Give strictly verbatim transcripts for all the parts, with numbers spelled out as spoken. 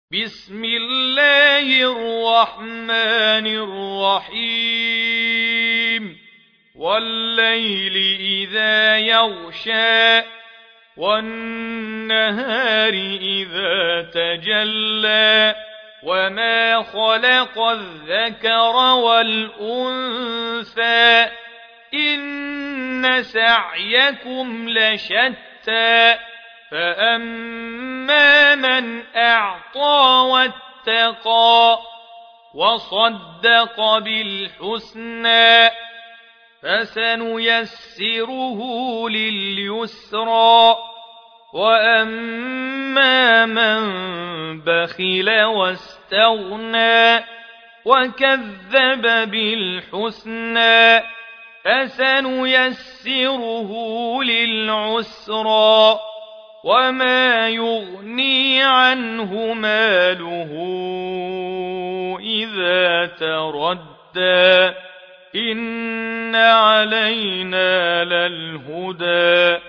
بسم الله الرحمن الرحيم والليل إذا يغشى والنهار إذا تجلى وما خلق الذكر والأنثى إن سعيكم لشتى فأما من أعطى واتقى وصدق بالحسنى فسنيسره لليسرى وأما من بخل واستغنى وكذب بالحسنى فسنيسره للعسرى وما يغني عنه ماله إذا تردى إن علينا للهدى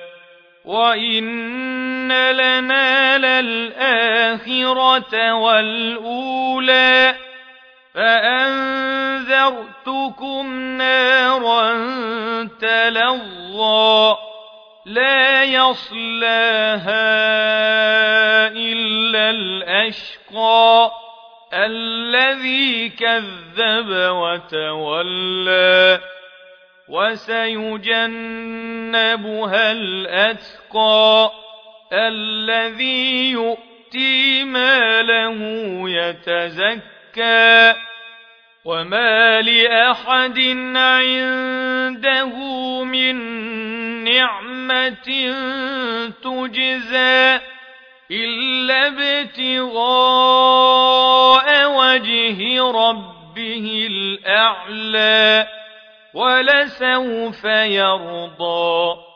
وإن لنا للآخرة والأولى فأنذرتكم نارا تلظى لا يصلاها إلا الأشقى الذي كذب وتولى وسيجنبها الأتقى الذي يؤتي ماله يتزكى وما لأحد عنده من نعمة تجزى إلا ابتغاء وجه ربه الأعلى ولسوف يرضى